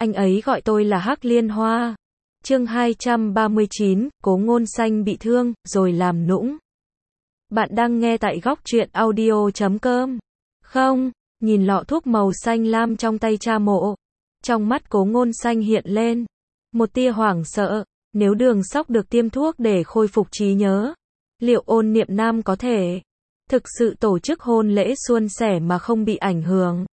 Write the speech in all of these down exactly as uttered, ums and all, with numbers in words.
anh ấy gọi tôi là Hắc Liên Hoa. Chương hai trăm ba mươi chín, Cố Ngôn Xanh bị thương, rồi làm nũng. Bạn đang nghe tại góc truyện audio chấm com. Không, nhìn lọ thuốc màu xanh lam trong tay cha mộ. Trong mắt Cố Ngôn Xanh hiện lên một tia hoảng sợ, nếu Đường Sóc được tiêm thuốc để khôi phục trí nhớ, liệu Ôn Niệm Nam có thể thực sự tổ chức hôn lễ suôn sẻ mà không bị ảnh hưởng?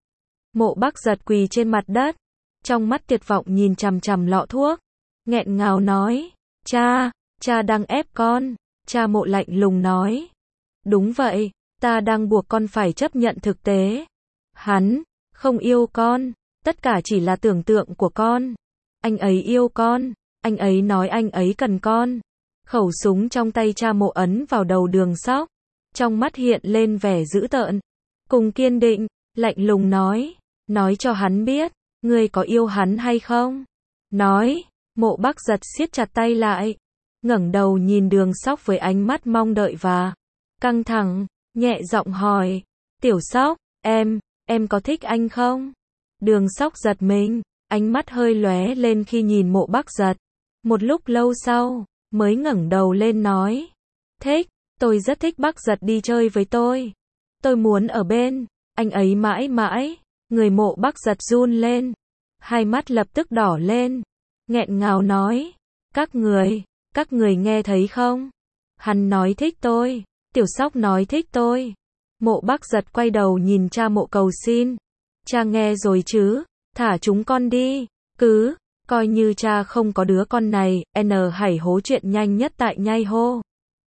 Mộ Bắc Giật quỳ trên mặt đất, trong mắt tuyệt vọng nhìn chằm chằm lọ thuốc, nghẹn ngào nói, cha, cha đang ép con. Cha Mộ lạnh lùng nói, đúng vậy, ta đang buộc con phải chấp nhận thực tế. Hắn không yêu con, tất cả chỉ là tưởng tượng của con. Anh ấy yêu con, anh ấy nói anh ấy cần con. Khẩu súng trong tay cha Mộ ấn vào đầu Đường Sóc, trong mắt hiện lên vẻ dữ tợn, cùng kiên định, lạnh lùng nói, nói cho hắn biết, ngươi có yêu hắn hay không? Nói. Mộ Bắc Giật siết chặt tay lại, ngẩng đầu nhìn Đường Sóc với ánh mắt mong đợi và căng thẳng, nhẹ giọng hỏi, Tiểu Sóc, em, em có thích anh không? Đường Sóc giật mình, ánh mắt hơi lóe lên khi nhìn Mộ Bắc Giật. Một lúc lâu sau, mới ngẩng đầu lên nói, thích, tôi rất thích Bắc Giật đi chơi với tôi. Tôi muốn ở bên anh ấy mãi mãi. Người Mộ Bắc Giật run lên, hai mắt lập tức đỏ lên, nghẹn ngào nói, các người, các người nghe thấy không? Hắn nói thích tôi, Tiểu Sóc nói thích tôi. Mộ Bắc Giật quay đầu nhìn cha Mộ cầu xin, cha nghe rồi chứ, thả chúng con đi, cứ, coi như cha không có đứa con này. N Hãy hố chuyện nhanh nhất tại nhai hô.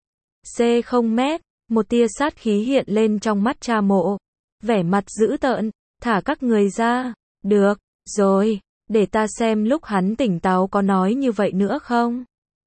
C không mét, một tia sát khí hiện lên trong mắt cha Mộ, vẻ mặt dữ tợn, thả các người ra, được, rồi. Để ta xem lúc hắn tỉnh táo có nói như vậy nữa không?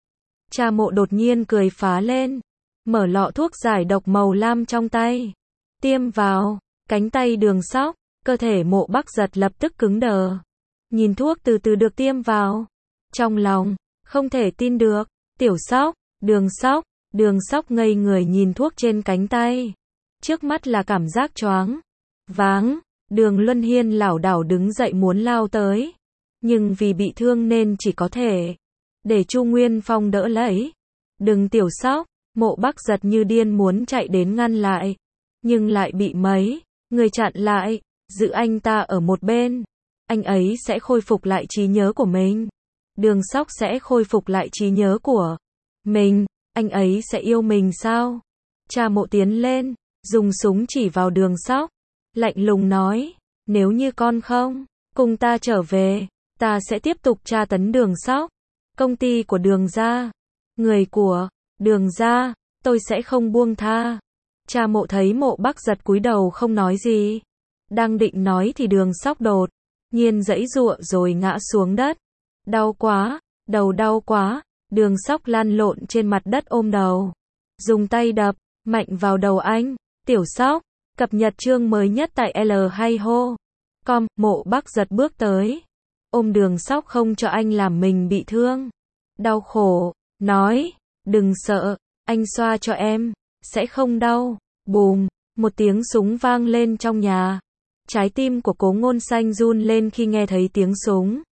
Cha Mộ đột nhiên cười phá lên, mở lọ thuốc giải độc màu lam trong tay, tiêm vào cánh tay Đường Sóc. Cơ thể Mộ Bắc Giật lập tức cứng đờ, nhìn thuốc từ từ được tiêm vào, trong lòng không thể tin được. Tiểu Sóc, Đường Sóc. Đường Sóc ngây người nhìn thuốc trên cánh tay, trước mắt là cảm giác choáng váng. Đường Luân Hiên lảo đảo đứng dậy muốn lao tới, nhưng vì bị thương nên chỉ có thể để Chu Nguyên Phong đỡ lấy. Đừng Tiểu Sóc. Mộ Bắc Giật như điên muốn chạy đến ngăn lại, nhưng lại bị mấy người chặn lại, giữ anh ta ở một bên. Anh ấy sẽ khôi phục lại trí nhớ của mình. Đường Sóc sẽ khôi phục lại trí nhớ của mình. Anh ấy sẽ yêu mình sao? Cha Mộ tiến lên, dùng súng chỉ vào Đường Sóc, lạnh lùng nói, nếu như con không cùng ta trở về, ta sẽ tiếp tục tra tấn Đường Sóc. Công ty của Đường gia, người của Đường gia, tôi sẽ không buông tha. Cha Mộ thấy Mộ Bắc Giật cúi đầu không nói gì, đang định nói thì Đường Sóc đột nhiên giãy giụa rồi ngã xuống đất. Đau quá, đầu đau quá. Đường Sóc lăn lộn trên mặt đất ôm đầu, dùng tay đập mạnh vào đầu anh. Tiểu Sóc, cập nhật chương mới nhất tại L hay hô. Com. Mộ Bắc Giật bước tới, ôm Đường Sóc không cho anh làm mình bị thương, đau khổ nói, đừng sợ, anh xoa cho em, sẽ không đau. Bùm, một tiếng súng vang lên trong nhà. Trái tim của Cố Ngôn Xanh run lên khi nghe thấy tiếng súng,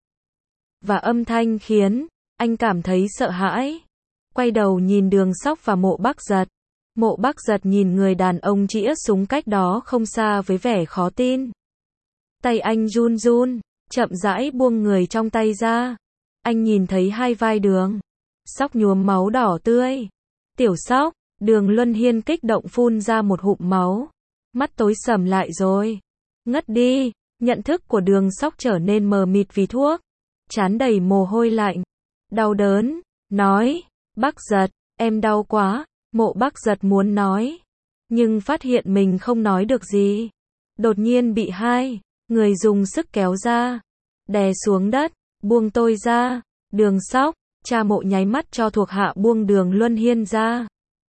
và âm thanh khiến anh cảm thấy sợ hãi. Quay đầu nhìn Đường Sóc và Mộ Bắc Giật. Mộ Bắc Giật nhìn người đàn ông chĩa súng cách đó không xa với vẻ khó tin. Tay anh run run, chậm rãi buông người trong tay ra. Anh nhìn thấy hai vai Đường Sóc nhuốm máu đỏ tươi. Tiểu Sóc. Đường Luân Hiên kích động phun ra một ngụm máu, mắt tối sầm lại rồi ngất đi. Nhận thức của Đường Sóc trở nên mờ mịt vì thuốc, trán đầy mồ hôi lạnh, đau đớn, nói, Bắc Giật, em đau quá. Mộ Bắc Giật muốn nói, nhưng phát hiện mình không nói được gì. Đột nhiên bị hai người dùng sức kéo ra, đè xuống đất. Buông tôi ra, Đường Sóc. Cha Mộ nháy mắt cho thuộc hạ buông Đường Luân Hiên ra,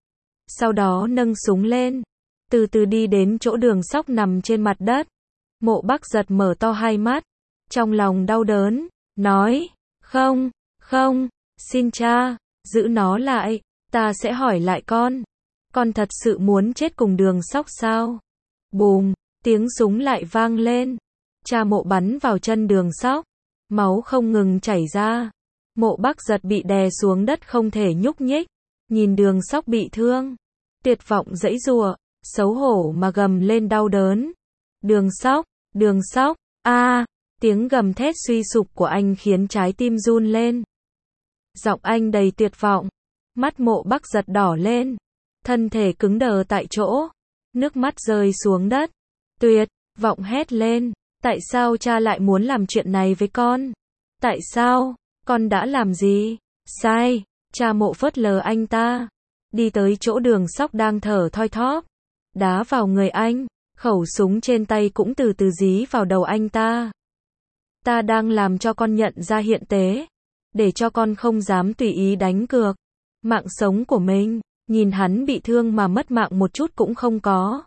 sau đó nâng súng lên, từ từ đi đến chỗ Đường Sóc nằm trên mặt đất. Mộ Bắc Giật mở to hai mắt, trong lòng đau đớn, nói, không, không, xin cha, giữ nó lại, ta sẽ hỏi lại con. Con thật sự muốn chết cùng Đường Sóc sao? Bùm, tiếng súng lại vang lên. Cha Mộ bắn vào chân Đường Sóc, máu không ngừng chảy ra. Mộ Bắc Giật bị đè xuống đất không thể nhúc nhích, nhìn Đường Sóc bị thương, tuyệt vọng giãy giụa, xấu hổ mà gầm lên đau đớn. Đường Sóc, Đường Sóc, a, tiếng gầm thét suy sụp của anh khiến trái tim run lên. Giọng anh đầy tuyệt vọng, mắt Mộ Bắc Giật đỏ lên, thân thể cứng đờ tại chỗ, nước mắt rơi xuống đất, tuyệt vọng hét lên, tại sao cha lại muốn làm chuyện này với con? Tại sao? Con đã làm gì? Sai. Cha Mộ phớt lờ anh ta, đi tới chỗ Đường Sóc đang thở thoi thóp, đá vào người anh, khẩu súng trên tay cũng từ từ dí vào đầu anh ta. Ta đang làm cho con nhận ra hiện tế, để cho con không dám tùy ý đánh cược mạng sống của mình, nhìn hắn bị thương mà mất mạng một chút cũng không có.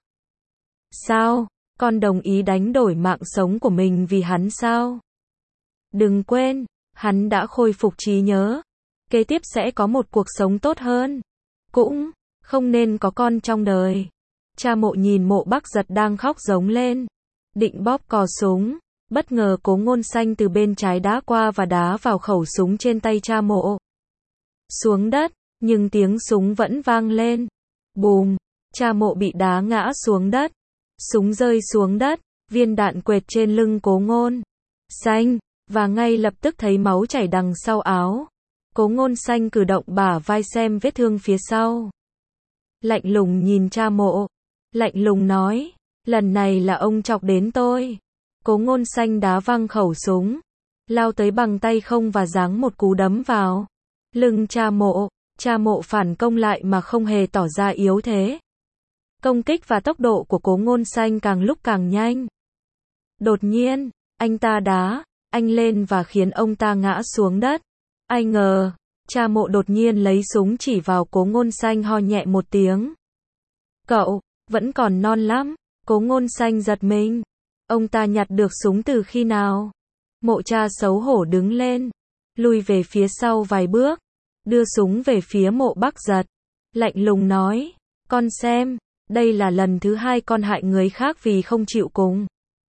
Sao? Con đồng ý đánh đổi mạng sống của mình vì hắn sao? Đừng quên, hắn đã khôi phục trí nhớ, kế tiếp sẽ có một cuộc sống tốt hơn, cũng không nên có con trong đời. Cha Mộ nhìn Mộ Bắc Giật đang khóc giống lên, định bóp cò súng, bất ngờ Cố Ngôn Xanh từ bên trái đá qua và đá vào khẩu súng trên tay cha Mộ. Xuống đất, nhưng tiếng súng vẫn vang lên. Bùm, cha Mộ bị đá ngã xuống đất. Súng rơi xuống đất, viên đạn quệt trên lưng Cố Ngôn Xanh, và ngay lập tức thấy máu chảy đằng sau áo. Cố Ngôn Xanh cử động bả vai xem vết thương phía sau. Lạnh lùng nhìn cha Mộ, lạnh lùng nói, lần này là ông chọc đến tôi. Cố Ngôn Xanh đá văng khẩu súng, lao tới bằng tay không và giáng một cú đấm vào lưng cha Mộ. Cha Mộ phản công lại mà không hề tỏ ra yếu thế. Công kích và tốc độ của Cố Ngôn Xanh càng lúc càng nhanh. Đột nhiên, anh ta đá anh lên và khiến ông ta ngã xuống đất. Ai ngờ, cha Mộ đột nhiên lấy súng chỉ vào Cố Ngôn Xanh, ho nhẹ một tiếng. Cậu, vẫn còn non lắm. Cố Ngôn Xanh giật mình. Ông ta nhặt được súng từ khi nào? Mộ cha xấu hổ đứng lên, lùi về phía sau vài bước, đưa súng về phía Mộ Bắc Giật, lạnh lùng nói, con xem, đây là lần thứ hai con hại người khác vì không chịu cùng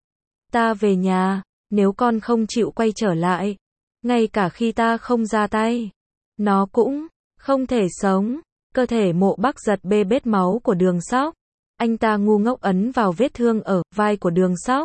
ta về nhà, nếu con không chịu quay trở lại, ngay cả khi ta không ra tay, nó cũng không thể sống. Cơ thể Mộ Bắc Giật bê bết máu của Đường Sóc, anh ta ngu ngốc ấn vào vết thương ở vai của Đường Sóc,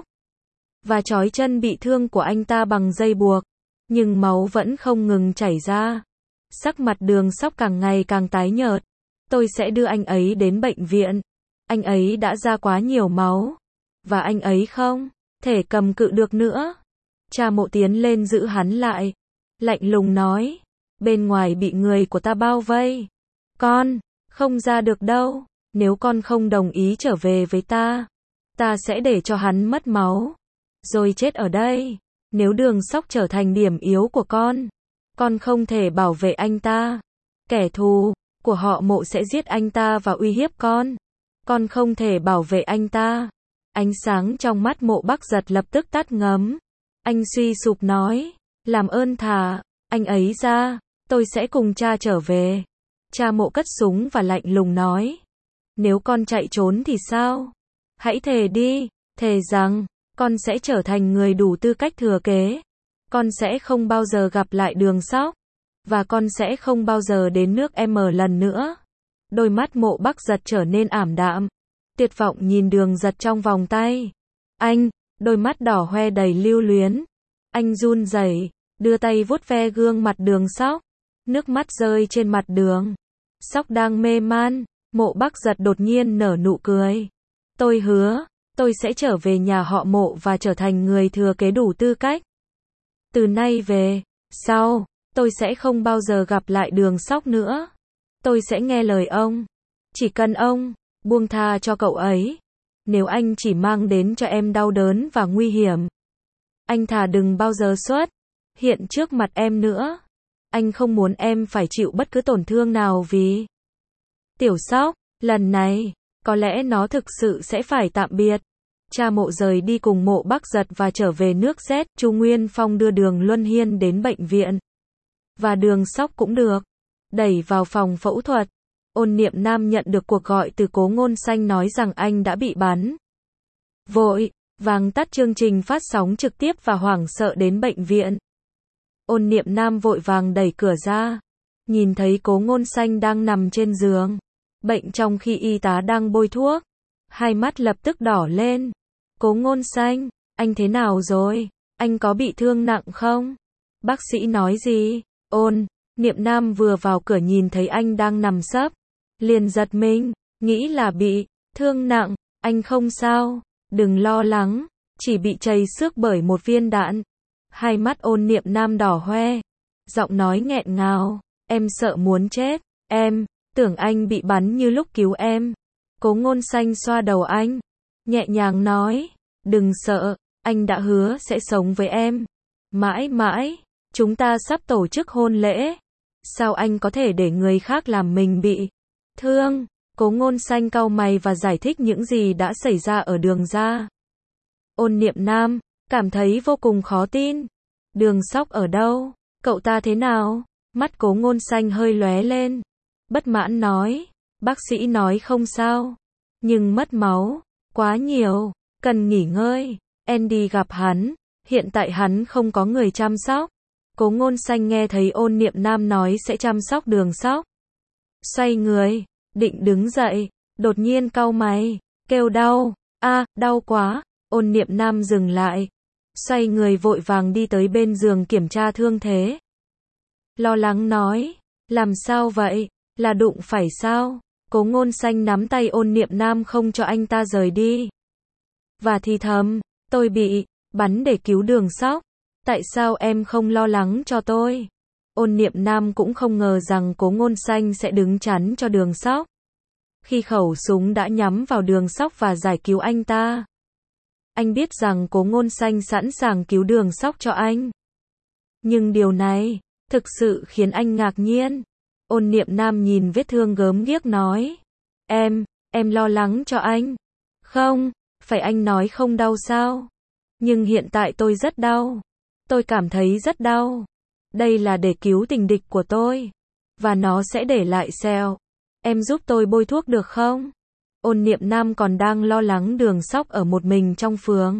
và trói chân bị thương của anh ta bằng dây buộc, nhưng máu vẫn không ngừng chảy ra. Sắc mặt Đường Sóc càng ngày càng tái nhợt. Tôi sẽ đưa anh ấy đến bệnh viện. Anh ấy đã ra quá nhiều máu, và anh ấy không thể cầm cự được nữa. Cha Mộ tiến lên giữ hắn lại, lạnh lùng nói, bên ngoài bị người của ta bao vây, con không ra được đâu. Nếu con không đồng ý trở về với ta, ta sẽ để cho hắn mất máu, rồi chết ở đây. Nếu Đường Sóc trở thành điểm yếu của con, con không thể bảo vệ anh ta. Kẻ thù của họ Mộ sẽ giết anh ta và uy hiếp con. Con không thể bảo vệ anh ta. Ánh sáng trong mắt Mộ Bắc Giật lập tức tắt ngấm. Anh suy sụp nói, làm ơn thả anh ấy ra, tôi sẽ cùng cha trở về. Cha Mộ cất súng và lạnh lùng nói, nếu con chạy trốn thì sao? Hãy thề đi, thề rằng con sẽ trở thành người đủ tư cách thừa kế. Con sẽ không bao giờ gặp lại Đường Sóc, và con sẽ không bao giờ đến nước M lần nữa. Đôi mắt Mộ Bắc Giật trở nên ảm đạm, tuyệt vọng nhìn Đường Giật trong vòng tay. Anh, đôi mắt đỏ hoe đầy lưu luyến. Anh run rẩy, đưa tay vuốt ve gương mặt Đường Sóc. Nước mắt rơi trên mặt Đường Sóc đang mê man. Mộ Bắc Giật đột nhiên nở nụ cười. Tôi hứa, tôi sẽ trở về nhà họ Mộ và trở thành người thừa kế đủ tư cách. Từ nay về sau, tôi sẽ không bao giờ gặp lại Đường Sóc nữa. Tôi sẽ nghe lời ông. Chỉ cần ông buông tha cho cậu ấy. Nếu anh chỉ mang đến cho em đau đớn và nguy hiểm, anh thà đừng bao giờ xuất hiện trước mặt em nữa. Anh không muốn em phải chịu bất cứ tổn thương nào vì Tiểu Sóc. Lần này, có lẽ nó thực sự sẽ phải tạm biệt. Cha Mộ rời đi cùng Mộ Bắc Giật và trở về nước Z. Chu Nguyên Phong đưa Đường Luân Hiên đến bệnh viện, và Đường Sóc cũng được đẩy vào phòng phẫu thuật. Ôn Niệm Nam nhận được cuộc gọi từ Cố Ngôn Xanh nói rằng anh đã bị bắn. Vội vàng tắt chương trình phát sóng trực tiếp và hoảng sợ đến bệnh viện. Ôn Niệm Nam vội vàng đẩy cửa ra, nhìn thấy Cố Ngôn Xanh đang nằm trên giường, bệnh trong khi y tá đang bôi thuốc, hai mắt lập tức đỏ lên. Cố Ngôn Xanh, anh thế nào rồi? Anh có bị thương nặng không? Bác sĩ nói gì? Ôn Niệm Nam vừa vào cửa nhìn thấy anh đang nằm sấp, liền giật mình, nghĩ là bị thương nặng. Anh không sao, đừng lo lắng, chỉ bị trầy xước bởi một viên đạn. Hai mắt Ôn Niệm Nam đỏ hoe, giọng nói nghẹn ngào, em sợ muốn chết, em tưởng anh bị bắn như lúc cứu em. Cố Ngôn Xanh xoa đầu anh, nhẹ nhàng nói, đừng sợ, anh đã hứa sẽ sống với em mãi mãi, chúng ta sắp tổ chức hôn lễ, sao anh có thể để người khác làm mình bị thương? Cố Ngôn Xanh cau mày và giải thích những gì đã xảy ra ở Đường gia. Ôn Niệm Nam cảm thấy vô cùng khó tin. Đường Sóc ở đâu? Cậu ta thế nào? Mắt Cố Ngôn Xanh hơi lóe lên, bất mãn nói, bác sĩ nói không sao, nhưng mất máu quá nhiều, cần nghỉ ngơi. Em đi gặp hắn, hiện tại hắn không có người chăm sóc. Cố Ngôn Xanh nghe thấy Ôn Niệm Nam nói sẽ chăm sóc Đường Sóc, xoay người, định đứng dậy, đột nhiên cau mày, kêu đau, a, à, đau quá. Ôn Niệm Nam dừng lại, xoay người vội vàng đi tới bên giường kiểm tra thương thế. Lo lắng nói, làm sao vậy, là đụng phải sao? Cố Ngôn Xanh nắm tay Ôn Niệm Nam không cho anh ta rời đi, và thì thầm, tôi bị bắn để cứu Đường Sóc, tại sao em không lo lắng cho tôi? Ôn Niệm Nam cũng không ngờ rằng Cố Ngôn Xanh sẽ đứng chắn cho Đường Sóc, khi khẩu súng đã nhắm vào Đường Sóc và giải cứu anh ta. Anh biết rằng Cố Ngôn Xanh sẵn sàng cứu Đường Sóc cho anh, nhưng điều này thực sự khiến anh ngạc nhiên. Ôn Niệm Nam nhìn vết thương gớm ghiếc nói, em, em lo lắng cho anh. Không, phải anh nói không đau sao? Nhưng hiện tại tôi rất đau, tôi cảm thấy rất đau. Đây là để cứu tình địch của tôi, và nó sẽ để lại sẹo. Em giúp tôi bôi thuốc được không? Ôn Niệm Nam còn đang lo lắng Đường Sóc ở một mình trong phường,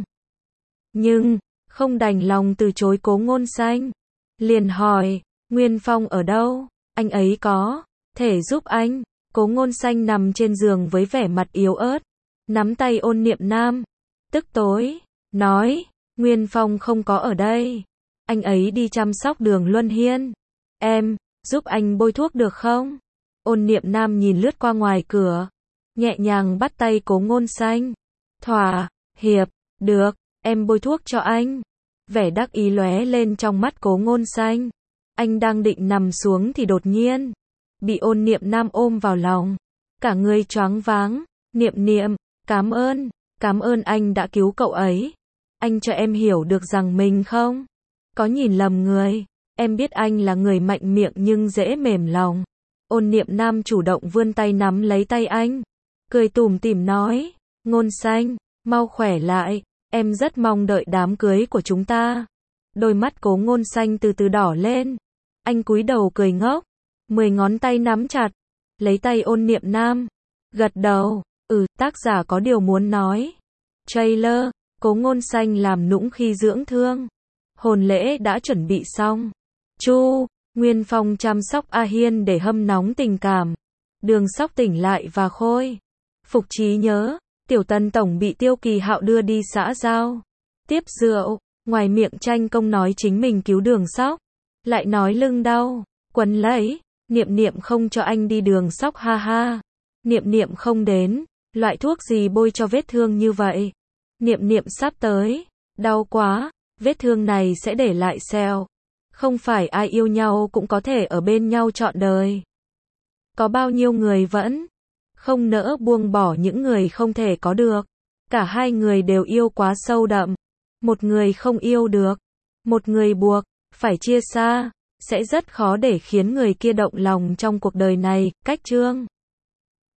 nhưng không đành lòng từ chối Cố Ngôn Xanh, liền hỏi, Nguyên Phong ở đâu? Anh ấy có thể giúp anh? Cố Ngôn Xanh nằm trên giường với vẻ mặt yếu ớt, nắm tay Ôn Niệm Nam, tức tối, nói, Nguyên Phong không có ở đây, anh ấy đi chăm sóc Đường Luân Hiên. Em giúp anh bôi thuốc được không? Ôn Niệm Nam nhìn lướt qua ngoài cửa, nhẹ nhàng bắt tay Cố Ngôn Xanh, thỏa hiệp, được, em bôi thuốc cho anh. Vẻ đắc ý lóe lên trong mắt Cố Ngôn Xanh. Anh đang định nằm xuống thì đột nhiên bị Ôn Niệm Nam ôm vào lòng, cả người choáng váng. Niệm Niệm, cảm ơn, cảm ơn anh đã cứu cậu ấy. Anh cho em hiểu được rằng mình không có nhìn lầm người. Em biết anh là người mạnh miệng nhưng dễ mềm lòng. Ôn Niệm Nam chủ động vươn tay nắm lấy tay anh, cười tủm tỉm nói, Ngôn Xanh, mau khỏe lại, em rất mong đợi đám cưới của chúng ta. Đôi mắt Cố Ngôn Xanh từ từ đỏ lên, anh cúi đầu cười ngốc, mười ngón tay nắm chặt lấy tay Ôn Niệm Nam, gật đầu, ừ, tác giả có điều muốn nói. Trailer, Cố Ngôn Xanh làm nũng khi dưỡng thương. Hôn lễ đã chuẩn bị xong. Chu Nguyên Phong chăm sóc A Hiên để hâm nóng tình cảm. Đường Sóc tỉnh lại và khôi phục trí nhớ. Tiểu Tân tổng bị Tiêu Kỳ Hạo đưa đi xã giao, tiếp rượu, ngoài miệng tranh công nói chính mình cứu Đường Sóc, lại nói lưng đau, quấn lấy. Niệm Niệm không cho anh đi Đường Sóc ha ha. Niệm Niệm không đến, loại thuốc gì bôi cho vết thương như vậy? Niệm Niệm sắp tới, đau quá, vết thương này sẽ để lại sẹo. Không phải ai yêu nhau cũng có thể ở bên nhau trọn đời. Có bao nhiêu người vẫn không nỡ buông bỏ những người không thể có được. Cả hai người đều yêu quá sâu đậm. Một người không yêu được, một người buộc phải chia xa, sẽ rất khó để khiến người kia động lòng trong cuộc đời này. Cách chương